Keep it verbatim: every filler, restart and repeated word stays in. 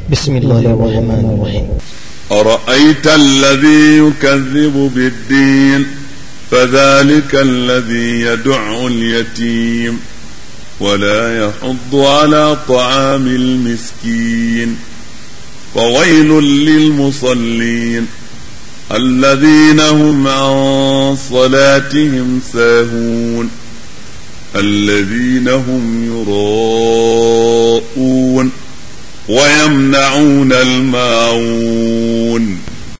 بسم الله الرحمن الرحيم. أرأيت الذي يكذب بالدين فذلك الذي يدع اليتيم ولا يحض على طعام المسكين فويل للمصلين الذين هم عن صلاتهم ساهون الذين هم يراءون ويمنعون الماعون